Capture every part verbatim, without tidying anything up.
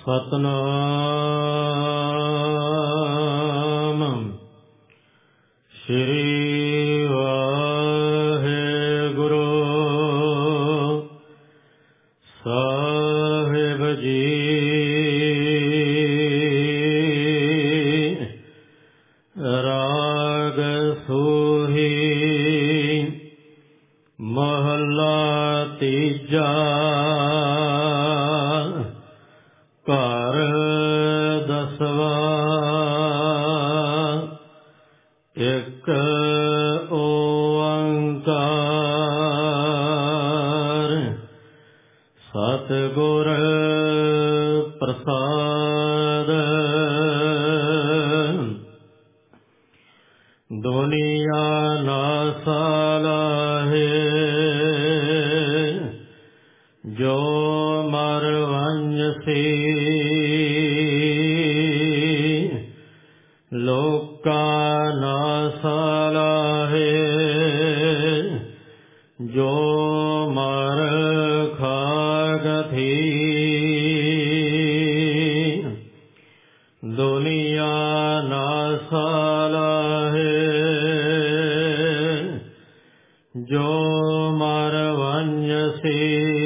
ਸਤਨਾਮ ਸ਼੍ਰੀ ਵਾਹਿਗੁਰੂ ਸਾਹਿਬ ਜੀ। ਰਾਗ ਸੂਹੀ ਮਹੱਲਾ ਤੀਜਾ। ਘਰ ਦਸਵਾਂ। ਇੱਕ ਓੰਕਾਰ ਸਤਿਗੁਰ ਪ੍ਰਸਾਦ। ਦੁਨੀਆ ਨਾਸਾ ਲਾਹੇ ਜੋ ਮਰ ਵੰਜਸੀ। ਲੋਕਾ ਨਾਸਾ ਲਾਹੇ ਜੋ ਮਰ ਖਾਗਥੀ। ਦੁਨੀਆ ਨਾਸਾ ਲਾਹੇ ਜੋ ਮਰ ਵੰਜਸੀ।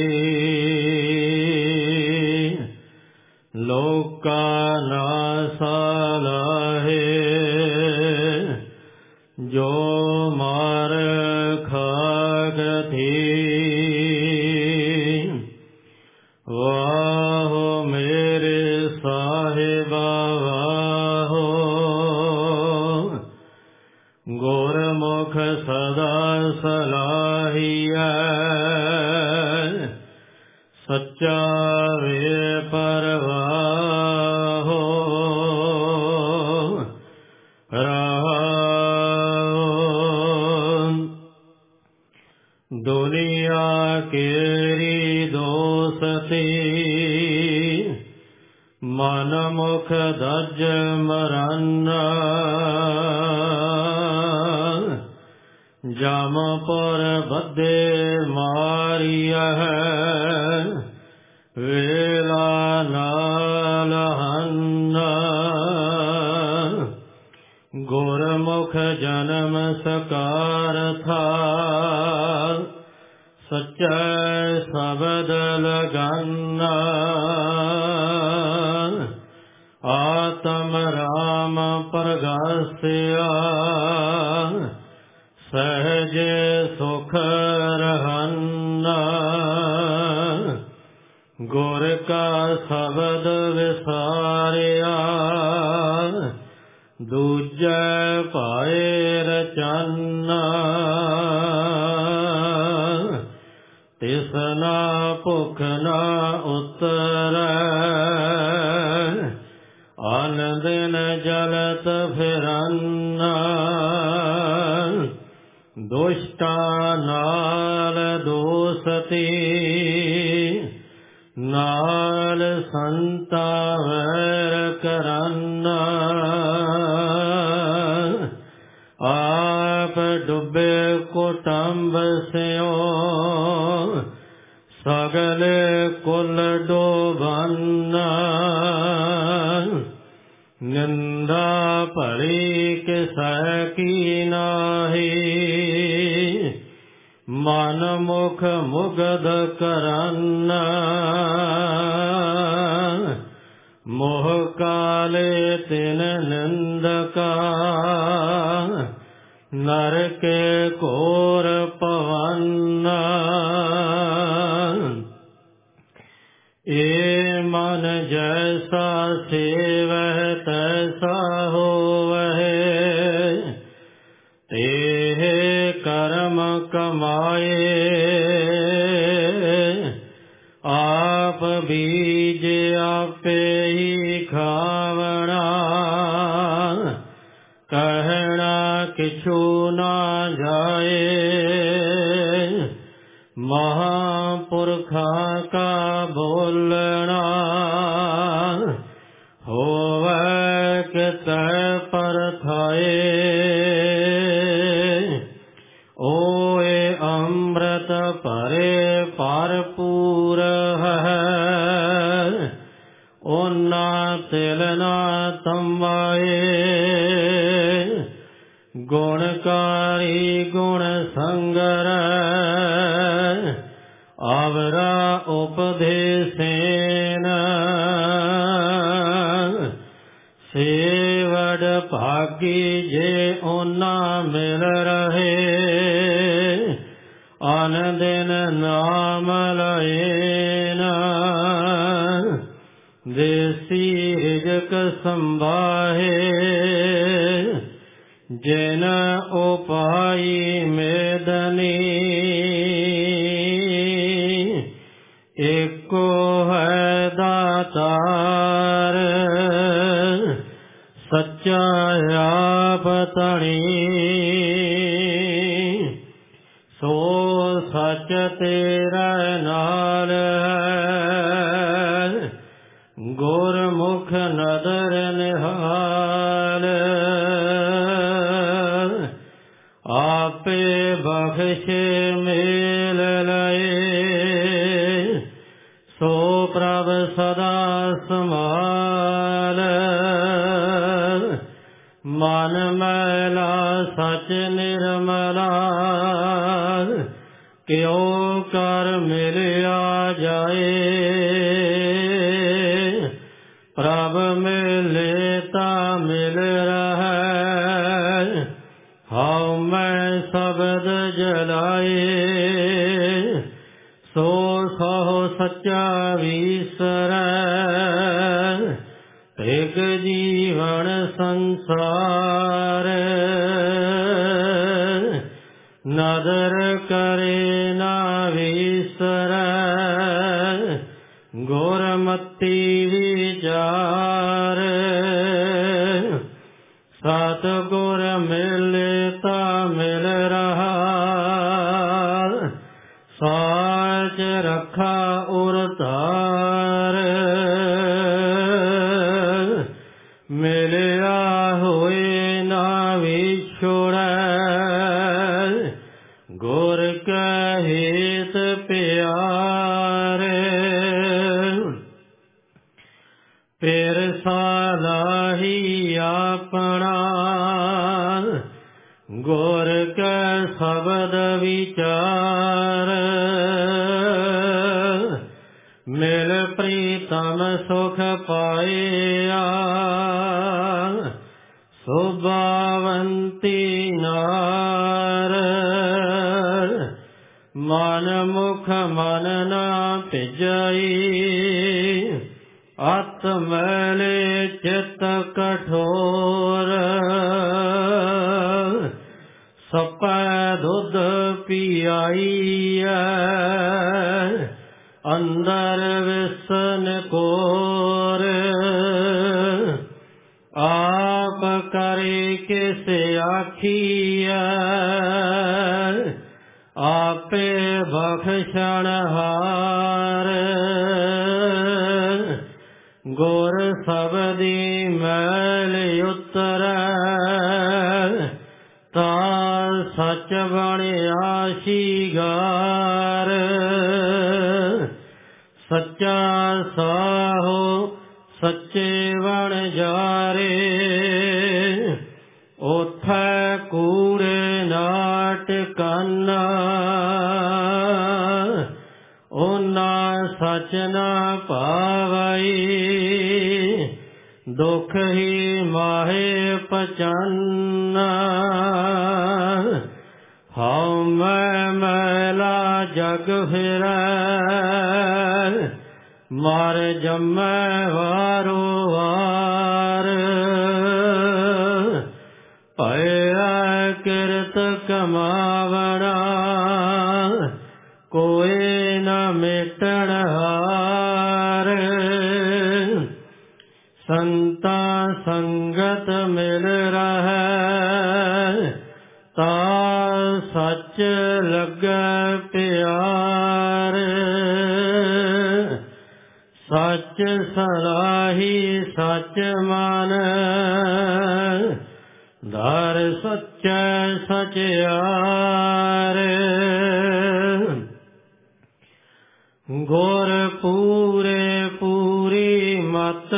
ਲੋਕਾ ਨਾਸਾ ਲਾਹੇ ਜੋ ਮਰ ਖਾਗਥੀ। ਵਾਹੋ ਮੇਰੇ ਸਾਹਿਬਾ ਵਾਹੋ, ਗੁਰਮੁਖ ਸਦਾ ਸਲਾਹੀਐ। ਸੱਚਾ ਵੇ ਪਰਵਾਹੋ ਰਾਮ। ਦੁਨੀਆ ਕੇਰੀ ਦੋਸਤੀ, ਮਨ ਮੁਖ ਦਜ ਮਰਾਨਾ। ਜਮਪੁਰ ਬੱਧੇ ਮਾਰੀਐ, ਵੇਲਾ ਨਾਲ ਹੰਨਾ। ਗੁਰਮੁਖ ਜਨਮ ਸਕਾਰਥਾ, ਸੱਚੈ ਸ਼ਬਦ ਲਗਾਨਾ। ਆਤਮ ਰਾਮ ਪ੍ਰਗਾਸਿਆ, ਸਹਿਜ ਸੁਖ ਰਹਾਨਾ। ਗੁਰ ਕਾ ਸ਼ਬਦ ਵਿਸਾਰਿਆ, ਦੂਜੈ ਪਾਏ ਰਚਨਾ। ਤਿਸਨਾ ਭੁਖ ਨਾ ਉਤਰੈ, ਅਨ ਦਿਨ ਜਲਤ ਫਿਰਨਾ। ਦੁਸ਼ਟਾ ਨਾਲ ਦੋਸਤੀ, ਨਾਲ ਸੰਤਾ ਵੈਰ ਕਰਨਾ। ਆਪ ਡੁੱਬੇ ਕੁਟੰਬ ਸਿਓ, ਸਗਲੇ ਕੁਲ ਡੋਬਨਾ। ਨਿੰਦਾ ਭਰੀ ਕਿਸੈ ਕੀ ਨਾਹੀ, ਮਨ ਮੁਖ ਮੁਗਧ ਕਰਨਾ। ਮੋਹ ਕਾਲੇ ਤਿਨ ਨਿੰਦਕਾ, ਨਰਕੇ ਘੋਰ ਪਵੰਨਾ। ਏ ਮਨ ਜੈਸਾ ਸੇਵਹਿ ਤੈਸਾ ਹੋਵਹਿ, ਤੇਹ ਕਰਮ ਕਮਾਏ। ਆਪ ਬੀਜ ਆਪੇ ਹੀ ਖਾਵਣਾ, ਕਹਿਣਾ ਕਿਛੂ ਨਾ ਜਾਏ। ਮਹਾਂਪੁਰਖਾਂ ਕਾ ਬੋਲਣਾ, ਹੋਵੈ ਕਿਤੈ ਪਰਥਾਏ। ਓਏ ਅੰਮ੍ਰਿਤ ਭਰੇ ਭਰਪੂਰ ਹੈ, ਓਨਾ ਤਿਲ ਨਾ ਤੰਬਾਏ। ਗੁਣਕਾਰੀ ਗੁਣ ਸੰਗਰ ਆਵਰਾ ਉਪਦੇਸੇਨ। ਸੇਵੜ ਭਾਗੀ ਜੇ ਓਨਾ ਮਿਲ ਰਹੇ। ਅਨ ਦਿਨ ਨਾਮ ਲਏਨ। ਦੇਸੀ ਰਿਜਕ ਸੰਭਾਹੇ ਜਿਨ ਉਪਾਈ ਮੇਦਨੀ। ਏਕੋ ਹੈ ਦਾਤਾਰ ਸੱਚਾ ਆਪ ਧਣੀ। ਸੋ ਸੱਚ ਤੇਰੇ ਨਾਲ ਹੈ। ਗੁਰਮੁਖ ਨਦਰ ਨਿਹਾਲ। ਆਪੇ ਬਖਸ਼ ਮੇਲ ਲਏ। ਸੋ ਪ੍ਰਭ ਸਦਾ ਸਮਾਲ। ਮਨ ਮੈਲਾ ਸਚ ਨਿਰਮਲਾ। ਕਿਉ ਕਰ ਮਿਲਿਆ ਜਾਏ। ਪ੍ਰਭ ਮਿਲੇ ਤਾਂ ਮਿਲ ਰਹੈ। ਹਉ ਮੈਂ ਸ਼ਬਦ ਜਲਾਏ। ਸੋ ਸਹੁ ਸੱਚਾ ਵੀਸਰੈ। ਇਕ ਜੀਵਨ ਸੰਸਾਰ। ਨਦਰ ਕਰੇ ਨਾ ਵੀਸਰੈ। ਗੁਰਮਤੀ ਵਿਚਾਰ। ਸਤਿਗੁਰ ਮਿਲੇ ਤਾਂ ਮਿਲ ਰਹਾ। ਸਾਚ ਰਖਾ ਉਰ ਧਾਰ। ਮਿਲਿਆ ਹੋਏ ਨਾ ਵਿਛੋੜੈ। ਗੁਰ ਕੈ ਹੇਤ ਪਿਆਰ। ਫਿਰ ਸਾਲਾਹੀ ਆਪਣਾ। ਗੁਰ ਕੈ ਸ਼ਬਦ ਵਿਚਾਰ। ਮਿਲ ਪ੍ਰੀਤਮ ਸੁਖ ਪਾਇਆ। ਸੁਭਾਵੰਤੀ ਨਾਰ। ਮਨ ਮੁਖ ਮਨ ਨਾ ਭਿਜਾਈ। ਅਤ ਮੈਲੇ ਚਿਤ ਕਠੋਰ। ਸਪੈ ਦੁੱਧ ਪਿਆਈਐ। ਅੰਦਰ ਵਿਸਨ ਕੋਰ। ਆਪ ਕਰੇ ਕਿਸ ਆਖੀਐ। ਆਪੇ ਬਖਸ਼ਣਹਾਰ। ਗੁਰ ਸਬਦੀ ਮੈਲ ਉਤਰੈ। ਤਾਂ ਸੱਚ ਬਣਿਆ ਸ਼ਿਗਾਰ। ਸੱਚਾ ਸਾਹੋ ਸੱਚੇ ਵਣ ਜਾਰੇ। ਉਥੈ ਕੂੜੇ ਨਾਟ ਕਾਨਾ। ਓਨਾ ਸਚ ਨਾ ਪਾਵਈ। ਦੁਖ ਹੀ ਮਾਹੇ ਪਚਾਨਾ। ਹਉ ਮੈਂ ਮੈਲਾ ਜਗ ਫਿਰੈ। ਮਰ ਜੰਮੈ ਵਾਰੋ ਵਾਰ। ਭਇਆ ਕਿਰਤ ਕਮਾਵਣਾ। ਕੋਈ ਨ ਮਿਟਣ ਹਾਰ। ਸੰਤਾ ਸੰਗਤ ਮਿਲ ਰਹੈ। ਤਾ ਸੱਚ ਲੱਗੈ ਪਿਆਰ। ਸੱਚ ਸਲਾਹੀ ਸੱਚ ਮਨ। ਧਰ ਸੱਚੈ ਸਚਿਆਰ। ਗੁਰ ਪੂਰੇ ਪੂਰੀ ਮਤ ਮਤ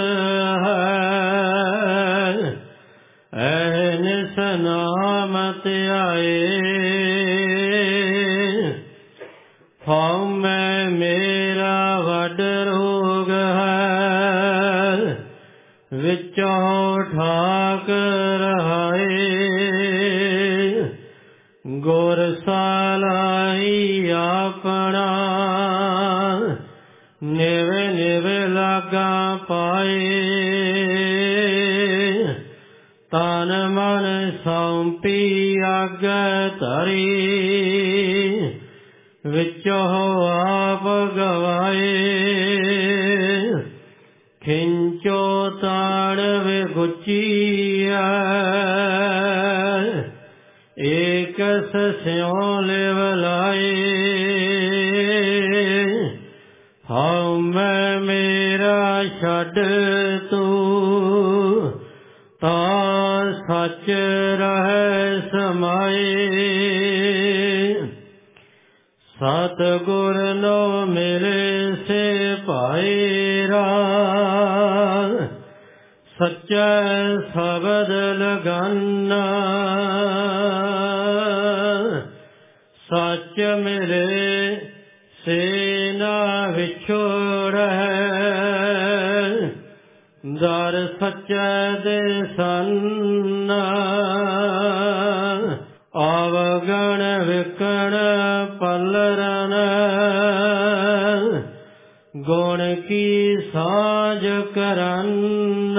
ਹੈ ਐਨਿਸ ਨਾਮ ਧਿਆਏ ਹਉਮੈ ਮੇਰਾ ਵੱਡ ਰੋਗ ਹੈ ਵਿੱਚੋਂ ਠਾਕ ਰਹਾਏ ਗੁਰ ਸਾਲਾਈ ਆਪਣਾ ਨਿਵ ਨਿਵ ਲਾਗਾ ਪਾਏ ਤਨ ਮਨ ਸੌਂਪੀ ਆਗੈ ਧਰੀ ਵਿੱਚੋਂ ਆਪ ਗਵਾਏ ਖਿੰਚੋ ਤਾੜ ਵਿਗੁਚੀਐ ਏਕਸ ਸਿਉ ਲਿਵ ਲਾਏ ਹਉਮੈ ਮੇਰਾ ਛੱਡ ਤੂੰ ਤਾ ਸੱਚ ਰਹਿ ਸਮਾਏ ਸਤਿਗੁਰ ਨੋ ਮਿਲੇ ਸੇ ਭਾਇਰਾ ਸੱਚਾ ਸ਼ਬਦ ਲਗਾਨਾ ਸੱਚ ਮਿਲੇ ਸੇ ਨਾ ਵਿਛੋੜੈ ਦਰ ਸੱਚਾ ਦੇ ਸੰਨਾ ਆਵਗਣ ਵਿਕਣ ਪਲਰਨ ਗੁਣ ਕੀ ਸਾਜ ਕਰਨ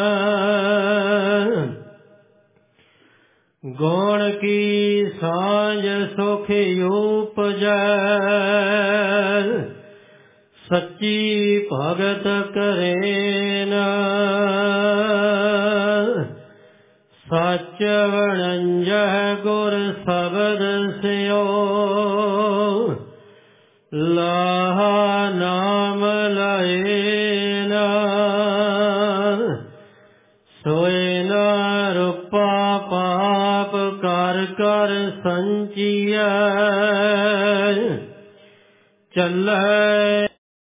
ਗੁਣ ਕੀ ਸਾਜ ਸੁਖ ਉਪਜੈ ਸੱਚੀ ਭਗਤ ਕਰੇਨ ਸੱਚ ਵਣੰਜਹਿ ਗੁਰ ਸ਼ਬਦ ਸਿਓ ਲਾਹਾ ਨਾਮ ਲਏਨ ਸੋਇ ਨਾ ਰੂਪਾ ਪਾਪ ਕਰ ਕਰ ਸੰਚੀਐ ਚੱਲੈ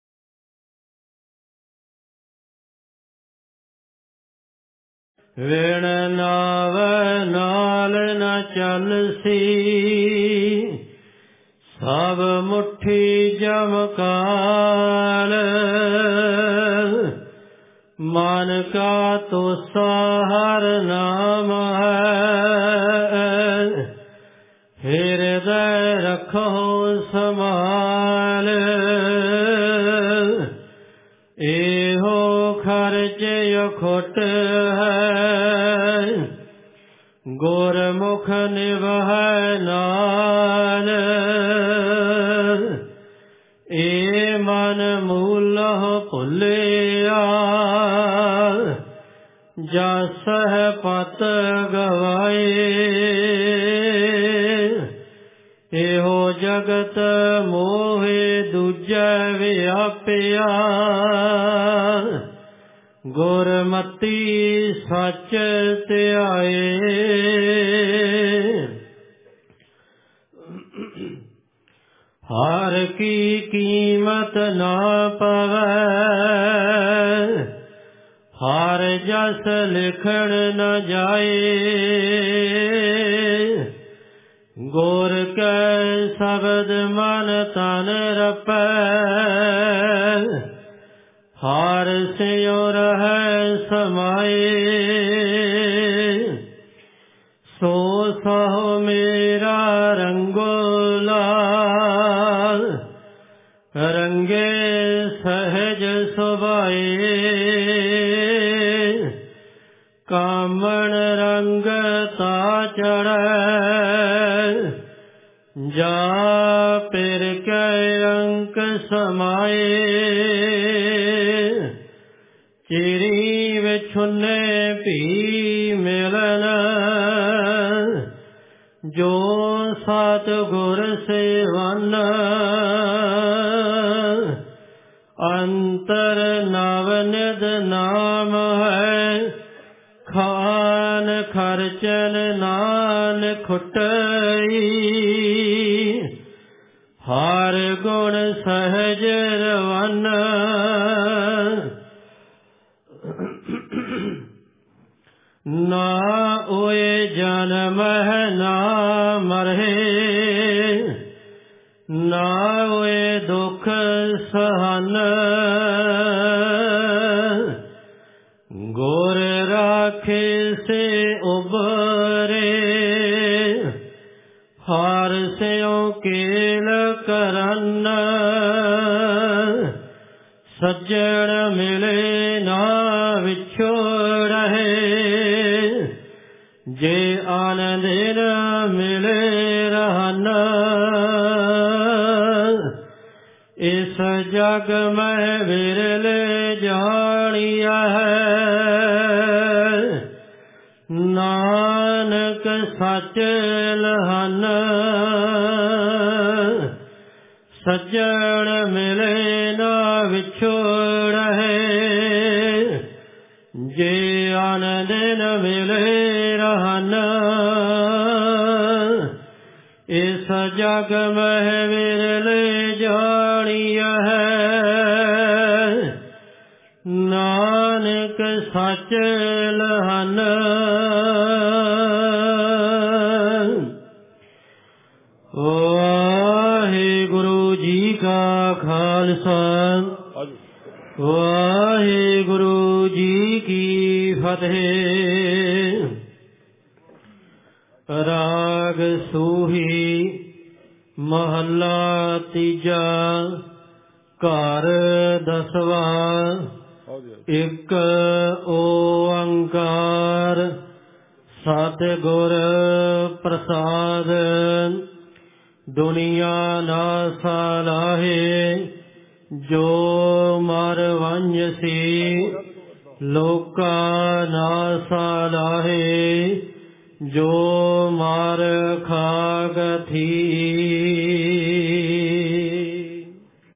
ਵਿਣ ਨਾਵੈ ਨਾਲ ਨ ਚੱਲਸੀ ਸਭ ਮੁਠੀ ਜਮਕਾਲ ਮਨ ਕਾ ਤੋਸਾ ਹਰ ਨਾਮ ਹੈ ਹਿਰਦੈ ਰਖੋ ਸਮਾਲ ਇਹੋ ਖਰਚ ਅਖੁੱਟ ਹੈ ਗੁਰਮੁਖ ਨਿਵਹੈ ਨਾਲ ਏ ਮਨ ਮੂਲਹੁ ਭੁੱਲਿਆ ਜਸ ਹੈ ਪਤ ਗਵਾਏ ਇਹੋ ਜਗਤ ਮੋਹਿ ਦੂਜੈ ਵਿਆਪਿਆ ਗੁਰਮਤੀ ਸੱਚ ਧਿਆਏ ਹਰ ਕੀ ਕੀਮਤ ਨਾ ਪਵੈ ਹਰ ਜਸ ਲਿਖਣ ਨ ਜਾਏ ਗੁਰ ਕੈ ਸ਼ਬਦ ਮਨ ਤਨ ਰਪੈ ਹਰ ਸਿਉ ਰਹਿ ਸਮਾਏ ਸੋ ਸਹੁ ਮੇਰਾ ਰੰਗੋਲਾ ਰੰਗੇ ਸਹਿਜ ਸੁਭਾਏ ਕਾਮਣ ਰੰਗ ਤਾ ਚੜੈ ਜਾ ਪਿਰ ਕੈ ਅੰਕ ਸਮਾਏ ਚਿਰੀ ਵਿਛੁੰਨੇ ਭੀ ਮਿਲਨ ਜੋ ਸਤਿਗੁਰ ਸੇਵਨ ਅੰਤਰ ਨਵ ਨਿਧ ਨਾਮ ਹੈ ਖਾਨ ਖਰਚਨ ਨਾਨ ਖੁਟਈ ਹਰ ਗੁਣ ਸਹਿਜ ਰਵਨ ਨਾ ਹੋਏ ਜਨਮ ਨਾ ਮਰਹੇ, ਨਾ ਹੋਏ ਦੁੱਖ ਸਹਨ। ਗੁਰ ਰਾਖੇ ਸੇ ਉਬਰੇ, ਹਾਰ ਸਿਉ ਕੇਲ ਕਰਨ। ਸੱਜਣ ਮਿਲੇ ਨਾ ਵਿਛੋੜਹਿ, ਜੇ ਆਨੰਦ ਨ ਮਿਲੇ ਰਹਨ। ਇਸ ਜਗ ਮੈਂ ਵਿਰਲੇ ਜਾਣੀਆ ਹੈ, ਨਾਨਕ ਸੱਚ ਲਹਨ। ਸੱਜਣ ਮਿਲੇ ਨਾ ਵਿਛੋੜਹਿ, ਜੇ ਆਨੰਦ ਨ ਮਿਲੇ ਰਹਨ। ਇਸ ਜਗ ਮਹਿ ਵਿਰਲੇ ਜਾਣੀਆ ਹੈ, ਨਾਨਕ ਸੱਚ ਲਹਨ। ਵਾਹਿਗੁਰੂ ਜੀ ਕਾ ਖਾਲਸਾ, ਵਾਹਿਗੁਰੂ ਜੀ ਕੀ ਫਤਿਹ। ਰਾਗ ਸੂਹੀ ਮਹੱਲਾ ਤੀਜਾ, ਘਰ ਦਸਵਾਂ। ਇੱਕ ਓੰਕਾਰ ਸਤਿਗੁਰ ਪ੍ਰਸਾਦ। ਦੁਨੀਆ ਨਾ ਸਲਾਹੇ, ਜੋ ਮਰ ਵੰਝਸੀ। ਲੋਕਾ ਨਾ ਸਲਾਹੇ, ਜੋ ਮਾਰ ਖਾਗ ਥੀ।